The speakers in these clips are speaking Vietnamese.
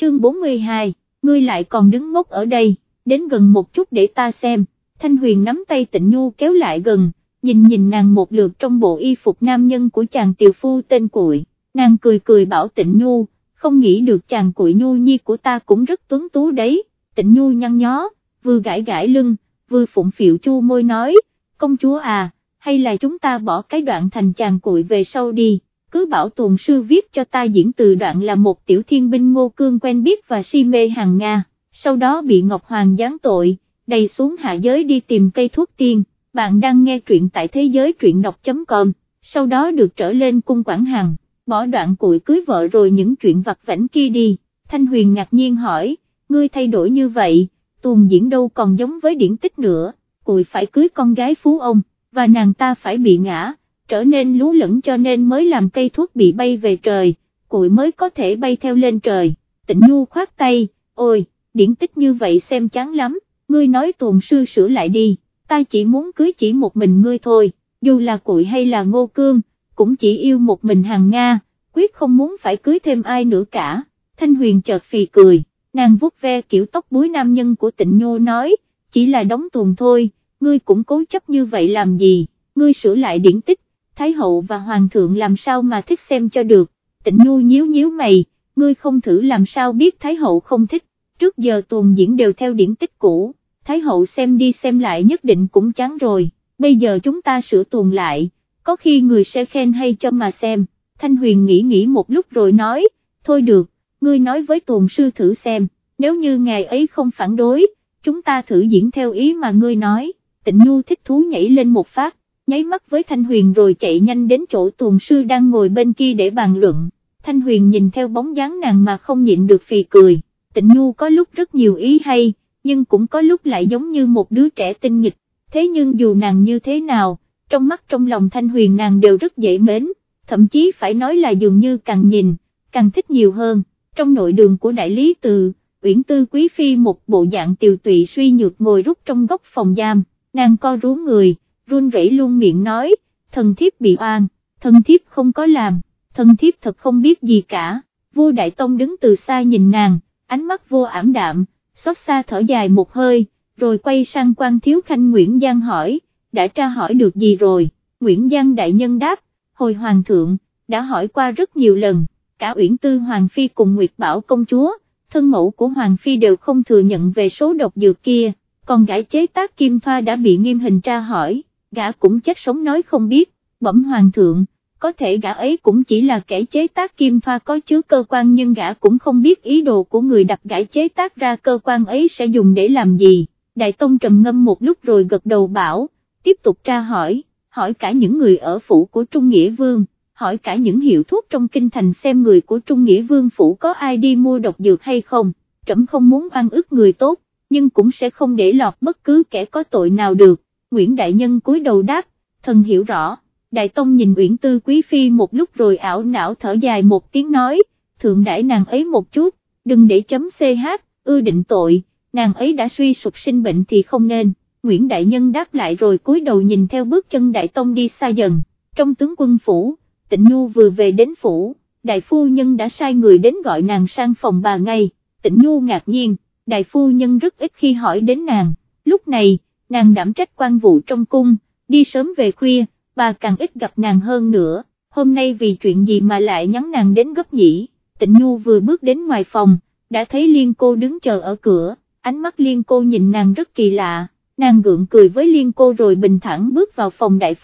chương 42, ngươi lại còn đứng ngốc ở đây, đến gần một chút để ta xem. Thanh Huyền nắm tay Tịnh Nhu kéo lại gần, nhìn nàng một lượt trong bộ y phục nam nhân của chàng tiều phu tên Cuội, nàng cười bảo Tịnh Nhu, không nghĩ được chàng Cuội Nhu nhi của ta cũng rất tuấn tú đấy. Tịnh Nhu nhăn nhó, vừa gãi lưng, vừa phụng phịu chu môi nói, công chúa à, hay là chúng ta bỏ cái đoạn thành chàng Cuội về sau đi, cứ bảo tuồng sư viết cho ta diễn từ đoạn là một tiểu thiên binh Ngô Cương quen biết và si mê hàng Nga, sau đó bị Ngọc Hoàng giáng tội, đầy xuống hạ giới đi tìm cây thuốc tiên. Bạn đang nghe truyện tại thế giới truyện đọc.com, sau đó được trở lên cung Quảng Hằng, bỏ đoạn Cuội cưới vợ rồi những chuyện vặt vãnh kia đi. Thanh Huyền ngạc nhiên hỏi, ngươi thay đổi như vậy, tuồng diễn đâu còn giống với điển tích nữa, Cuội phải cưới con gái phú ông, và nàng ta phải bị ngã, trở nên lú lẫn cho nên mới làm cây thuốc bị bay về trời, Cuội mới có thể bay theo lên trời. Tịnh Nhu khoát tay, ôi, điển tích như vậy xem chán lắm, ngươi nói tuồng sư sửa lại đi, ta chỉ muốn cưới chỉ một mình ngươi thôi, dù là Cuội hay là Ngô Cương, cũng chỉ yêu một mình hàng Nga, quyết không muốn phải cưới thêm ai nữa cả. Thanh Huyền chợt phì cười, nàng vuốt ve kiểu tóc búi nam nhân của Tịnh Nhu nói, chỉ là đóng tuồng thôi, ngươi cũng cố chấp như vậy làm gì, ngươi sửa lại điển tích, Thái hậu và Hoàng thượng làm sao mà thích xem cho được. Tịnh Nhu nhíu mày, ngươi không thử làm sao biết Thái hậu không thích, trước giờ tuồng diễn đều theo điển tích cũ, Thái hậu xem đi xem lại nhất định cũng chán rồi, bây giờ chúng ta sửa tuồng lại, có khi người sẽ khen hay cho mà xem. Thanh Huyền nghĩ một lúc rồi nói, thôi được, ngươi nói với tuồng sư thử xem, nếu như ngài ấy không phản đối, chúng ta thử diễn theo ý mà ngươi nói. Tịnh Nhu thích thú nhảy lên một phát, nháy mắt với Thanh Huyền rồi chạy nhanh đến chỗ tuồng sư đang ngồi bên kia để bàn luận. Thanh Huyền nhìn theo bóng dáng nàng mà không nhịn được phì cười. Tịnh Nhu có lúc rất nhiều ý hay, nhưng cũng có lúc lại giống như một đứa trẻ tinh nghịch, thế nhưng dù nàng như thế nào, trong mắt trong lòng Thanh Huyền nàng đều rất dễ mến, thậm chí phải nói là dường như càng nhìn, càng thích nhiều hơn. Trong nội đường của đại lý tự, Uyển Tư Quý Phi một bộ dạng tiều tụy suy nhược ngồi rút trong góc phòng giam, nàng co rúm người, run rẩy luôn miệng nói, thần thiếp bị oan, thần thiếp không có làm, thần thiếp thật không biết gì cả. Vua Đại Tông đứng từ xa nhìn nàng, ánh mắt vô ảm đạm, xót xa thở dài một hơi, rồi quay sang quan thiếu khanh Nguyễn Giang hỏi, đã tra hỏi được gì rồi? Nguyễn Giang đại nhân đáp, hồi hoàng thượng, đã hỏi qua rất nhiều lần, cả Uyển Tư Hoàng Phi cùng Nguyệt Bảo công chúa, thân mẫu của Hoàng Phi đều không thừa nhận về số độc dược kia, còn gã chế tác Kim Thoa đã bị nghiêm hình tra hỏi, gã cũng chết sống nói không biết. Bẩm hoàng thượng, có thể gã ấy cũng chỉ là kẻ chế tác Kim Thoa có chứa cơ quan nhưng gã cũng không biết ý đồ của người đặt gã chế tác ra cơ quan ấy sẽ dùng để làm gì. Đại Tông trầm ngâm một lúc rồi gật đầu bảo, tiếp tục tra hỏi cả những người ở phủ của Trung Nghĩa Vương, hỏi cả những hiệu thuốc trong kinh thành xem người của Trung Nghĩa Vương phủ có ai đi mua độc dược hay không. Trẫm không muốn oan ức người tốt, nhưng cũng sẽ không để lọt bất cứ kẻ có tội nào được. Nguyễn đại nhân cúi đầu đáp, thần hiểu rõ. Đại Tông nhìn Uyển Tư Quý Phi một lúc rồi ảo não thở dài một tiếng nói, thượng đãi nàng ấy một chút, đừng để chấm CH, định tội, nàng ấy đã suy sụp sinh bệnh thì không nên. Nguyễn đại nhân đáp lại rồi cúi đầu nhìn theo bước chân Đại Tông đi xa dần. Trong tướng quân phủ, Tịnh Nhu vừa về đến phủ, đại phu nhân đã sai người đến gọi nàng sang phòng bà ngay. Tịnh Nhu ngạc nhiên, đại phu nhân rất ít khi hỏi đến nàng, lúc này, nàng đảm trách quan vụ trong cung, đi sớm về khuya, bà càng ít gặp nàng hơn nữa, hôm nay vì chuyện gì mà lại nhắn nàng đến gấp nhỉ. Tịnh Nhu vừa bước đến ngoài phòng, đã thấy Liên Cô đứng chờ ở cửa, ánh mắt Liên Cô nhìn nàng rất kỳ lạ, nàng gượng cười với Liên Cô rồi bình thản bước vào phòng đại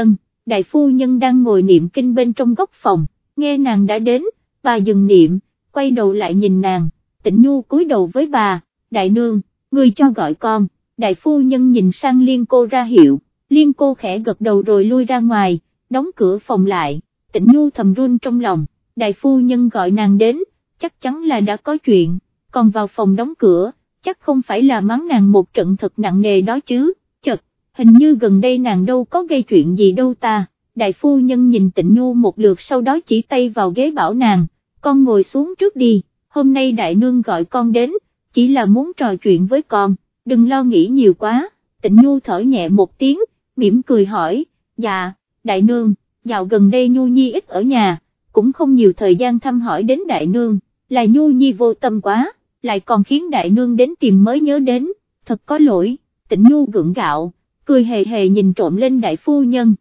phu nhân đang ngồi niệm kinh bên trong góc phòng, nghe nàng đã đến, bà dừng niệm, quay đầu lại nhìn nàng. Tịnh Nhu cúi đầu với bà, đại nương, người cho gọi con. Đại phu nhân nhìn sang Liên Cô ra hiệu, Liên Cô khẽ gật đầu rồi lui ra ngoài, đóng cửa phòng lại. Tịnh Nhu thầm run trong lòng, đại phu nhân gọi nàng đến, chắc chắn là đã có chuyện, còn vào phòng đóng cửa, chắc không phải là mắng nàng một trận thật nặng nề đó chứ. Chật, hình như gần đây nàng đâu có gây chuyện gì đâu ta. Đại phu nhân nhìn Tịnh Nhu một lượt sau đó chỉ tay vào ghế bảo nàng, con ngồi xuống trước đi, hôm nay đại nương gọi con đến, chỉ là muốn trò chuyện với con, đừng lo nghĩ nhiều quá. Tịnh Nhu thở nhẹ một tiếng, mỉm cười hỏi, dạ, đại nương, dạo gần đây Nhu Nhi ít ở nhà, cũng không nhiều thời gian thăm hỏi đến đại nương, là Nhu Nhi vô tâm quá, lại còn khiến đại nương đến tìm mới nhớ đến, thật có lỗi. Tịnh Nhu gượng gạo, cười hề hề nhìn trộm lên đại phu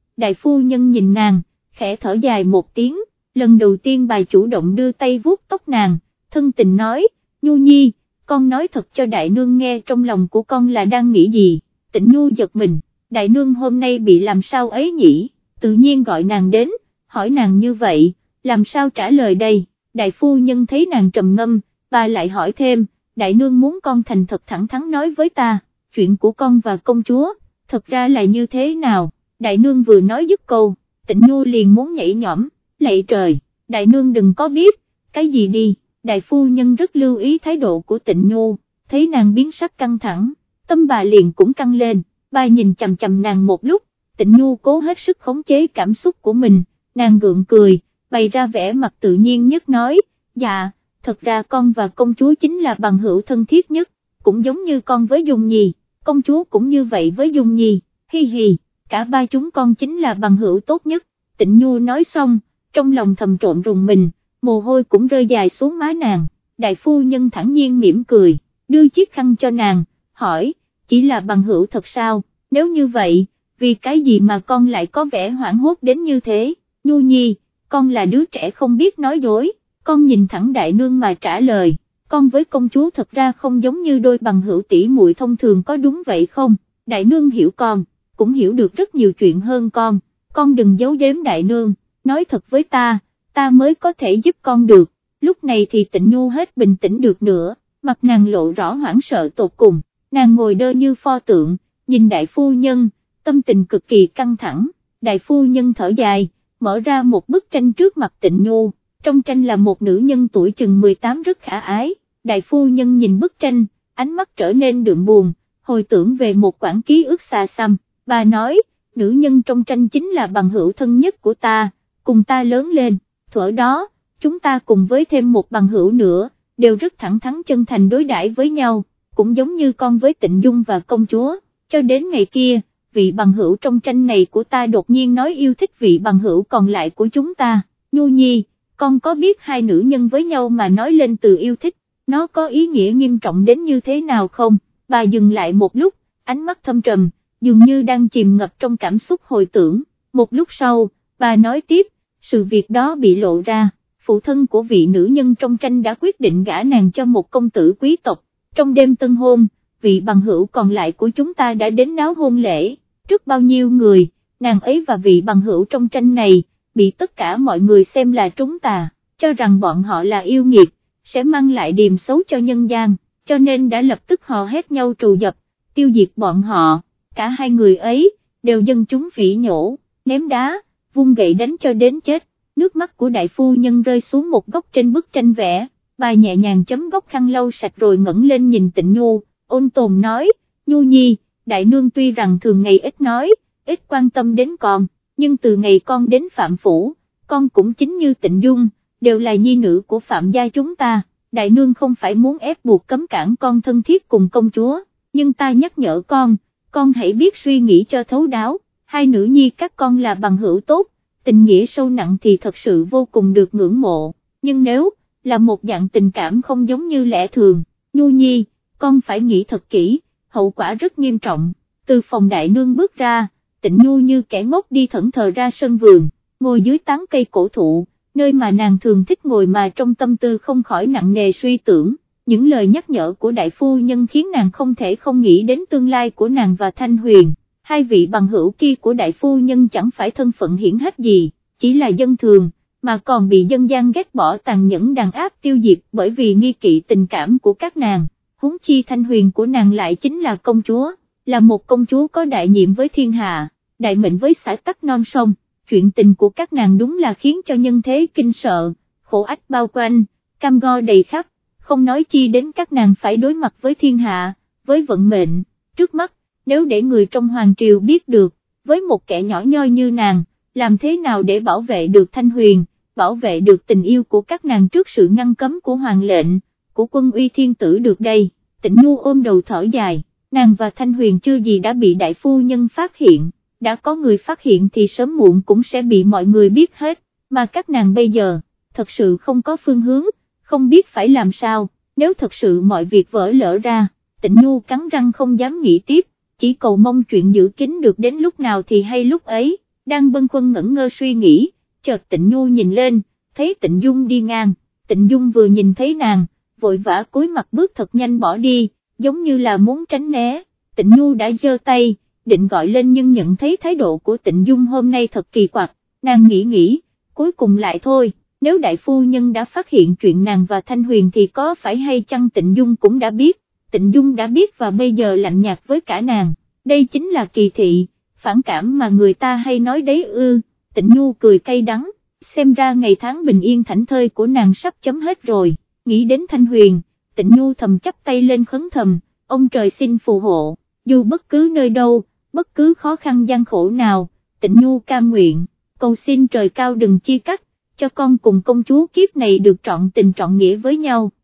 nhân nhìn nàng, khẽ thở dài một tiếng, lần đầu tiên bà chủ động đưa tay vuốt tóc nàng, thân tình nói, Nhu Nhi, con nói thật cho đại nương nghe trong lòng của con là đang nghĩ gì. Tịnh Nhu giật mình, đại nương hôm nay bị làm sao ấy nhỉ, tự nhiên gọi nàng đến, hỏi nàng như vậy, làm sao trả lời đây. Đại phu nhân thấy nàng trầm ngâm, bà lại hỏi thêm, đại nương muốn con thành thật thẳng thắn nói với ta, chuyện của con và công chúa, thật ra là như thế nào. Đại nương vừa nói dứt câu, Tịnh Nhu liền muốn nhảy nhõm, lạy trời, đại nương đừng có biết, cái gì đi. Đại phu nhân rất lưu ý thái độ của Tịnh Nhu, thấy nàng biến sắc căng thẳng, tâm bà liền cũng căng lên, bà nhìn chằm chằm nàng một lúc, Tịnh Nhu cố hết sức khống chế cảm xúc của mình, nàng gượng cười, bày ra vẻ mặt tự nhiên nhất nói, dạ, thật ra con và công chúa chính là bằng hữu thân thiết nhất, cũng giống như con với Dung Nhi, công chúa cũng như vậy với Dung Nhi, hi hi, cả ba chúng con chính là bằng hữu tốt nhất. Tịnh Nhu nói xong, trong lòng thầm trộn rùng mình, mồ hôi cũng rơi dài xuống má nàng. Đại phu nhân thản nhiên mỉm cười, đưa chiếc khăn cho nàng, hỏi, chỉ là bằng hữu thật sao, nếu như vậy, vì cái gì mà con lại có vẻ hoảng hốt đến như thế. Nhu Nhi, con là đứa trẻ không biết nói dối, con nhìn thẳng đại nương mà trả lời, con với công chúa thật ra không giống như đôi bằng hữu tỷ muội thông thường, có đúng vậy không? Đại nương hiểu con, cũng hiểu được rất nhiều chuyện hơn con đừng giấu giếm đại nương, nói thật với ta mới có thể giúp con được. Lúc này thì Tịnh Nhu hết bình tĩnh được nữa, mặt nàng lộ rõ hoảng sợ tột cùng, nàng ngồi đơ như pho tượng, nhìn đại phu nhân, tâm tình cực kỳ căng thẳng. Đại phu nhân thở dài, mở ra một bức tranh trước mặt Tịnh Nhu, trong tranh là một nữ nhân tuổi chừng 18 rất khả ái. Đại phu nhân nhìn bức tranh, ánh mắt trở nên đượm buồn, hồi tưởng về một quãng ký ức xa xăm, bà nói, nữ nhân trong tranh chính là bằng hữu thân nhất của ta, cùng ta lớn lên, thuở đó, chúng ta cùng với thêm một bằng hữu nữa, đều rất thẳng thắn chân thành đối đãi với nhau, cũng giống như con với Tịnh Dung và công chúa, cho đến ngày kia, vị bằng hữu trong tranh này của ta đột nhiên nói yêu thích vị bằng hữu còn lại của chúng ta. Nhu Nhi, con có biết hai nữ nhân với nhau mà nói lên từ yêu thích, nó có ý nghĩa nghiêm trọng đến như thế nào không? Bà dừng lại một lúc, ánh mắt thâm trầm, dường như đang chìm ngập trong cảm xúc hồi tưởng, một lúc sau, bà nói tiếp, sự việc đó bị lộ ra, phụ thân của vị nữ nhân trong tranh đã quyết định gả nàng cho một công tử quý tộc, trong đêm tân hôn, vị bằng hữu còn lại của chúng ta đã đến náo hôn lễ, trước bao nhiêu người, nàng ấy và vị bằng hữu trong tranh này, bị tất cả mọi người xem là trúng tà, cho rằng bọn họ là yêu nghiệt, sẽ mang lại điềm xấu cho nhân gian, cho nên đã lập tức hò hét nhau trù dập, tiêu diệt bọn họ. Cả hai người ấy, đều dân chúng phỉ nhổ, ném đá, vung gậy đánh cho đến chết. Nước mắt của đại phu nhân rơi xuống một góc trên bức tranh vẽ, bà nhẹ nhàng chấm góc khăn lau sạch rồi ngẩng lên nhìn Tịnh Nhu, ôn tồn nói, Nhu Nhi, đại nương tuy rằng thường ngày ít nói, ít quan tâm đến con, nhưng từ ngày con đến Phạm Phủ, con cũng chính như Tịnh Dung, đều là nhi nữ của Phạm gia chúng ta, đại nương không phải muốn ép buộc cấm cản con thân thiết cùng công chúa, nhưng ta nhắc nhở con hãy biết suy nghĩ cho thấu đáo, hai nữ nhi các con là bằng hữu tốt, tình nghĩa sâu nặng thì thật sự vô cùng được ngưỡng mộ, nhưng nếu là một dạng tình cảm không giống như lẽ thường, Nhu Nhi, con phải nghĩ thật kỹ, hậu quả rất nghiêm trọng. Từ phòng đại nương bước ra, Tịnh Nhu như kẻ ngốc đi thẫn thờ ra sân vườn, ngồi dưới tán cây cổ thụ, nơi mà nàng thường thích ngồi mà trong tâm tư không khỏi nặng nề suy tưởng. Những lời nhắc nhở của đại phu nhân khiến nàng không thể không nghĩ đến tương lai của nàng và Thanh Huyền. Hai vị bằng hữu kia của đại phu nhân chẳng phải thân phận hiển hách gì, chỉ là dân thường, mà còn bị dân gian ghét bỏ tàn nhẫn đàn áp tiêu diệt bởi vì nghi kỵ tình cảm của các nàng. Huống chi Thanh Huyền của nàng lại chính là công chúa, là một công chúa có đại nhiệm với thiên hạ, đại mệnh với xã tắc non sông. Chuyện tình của các nàng đúng là khiến cho nhân thế kinh sợ, khổ ách bao quanh, cam go đầy khắp, không nói chi đến các nàng phải đối mặt với thiên hạ, với vận mệnh. Trước mắt, nếu để người trong hoàng triều biết được, với một kẻ nhỏ nhoi như nàng, làm thế nào để bảo vệ được Thanh Huyền, bảo vệ được tình yêu của các nàng trước sự ngăn cấm của hoàng lệnh, của quân uy thiên tử được đây. Tịnh Nhu ôm đầu thở dài, nàng và Thanh Huyền chưa gì đã bị đại phu nhân phát hiện, đã có người phát hiện thì sớm muộn cũng sẽ bị mọi người biết hết, mà các nàng bây giờ, thật sự không có phương hướng, không biết phải làm sao, nếu thật sự mọi việc vỡ lỡ ra, Tịnh Nhu cắn răng không dám nghĩ tiếp, chỉ cầu mong chuyện giữ kín được đến lúc nào thì hay lúc ấy, đang bâng khuâng ngẩn ngơ suy nghĩ, chợt Tịnh Nhu nhìn lên, thấy Tịnh Dung đi ngang, Tịnh Dung vừa nhìn thấy nàng, vội vã cúi mặt bước thật nhanh bỏ đi, giống như là muốn tránh né, Tịnh Nhu đã giơ tay, định gọi lên nhưng nhận thấy thái độ của Tịnh Dung hôm nay thật kỳ quặc, nàng nghĩ, cuối cùng lại thôi, nếu đại phu nhân đã phát hiện chuyện nàng và Thanh Huyền thì có phải hay chăng Tịnh Dung cũng đã biết, Tịnh Dung đã biết và bây giờ lạnh nhạt với cả nàng, đây chính là kỳ thị, phản cảm mà người ta hay nói đấy ư. Tịnh Nhu cười cay đắng, xem ra ngày tháng bình yên thảnh thơi của nàng sắp chấm hết rồi, nghĩ đến Thanh Huyền, Tịnh Nhu thầm chắp tay lên khấn thầm, ông trời xin phù hộ, dù bất cứ nơi đâu, bất cứ khó khăn gian khổ nào, Tịnh Nhu cam nguyện, cầu xin trời cao đừng chia cắt, cho con cùng công chúa kiếp này được trọn tình trọn nghĩa với nhau.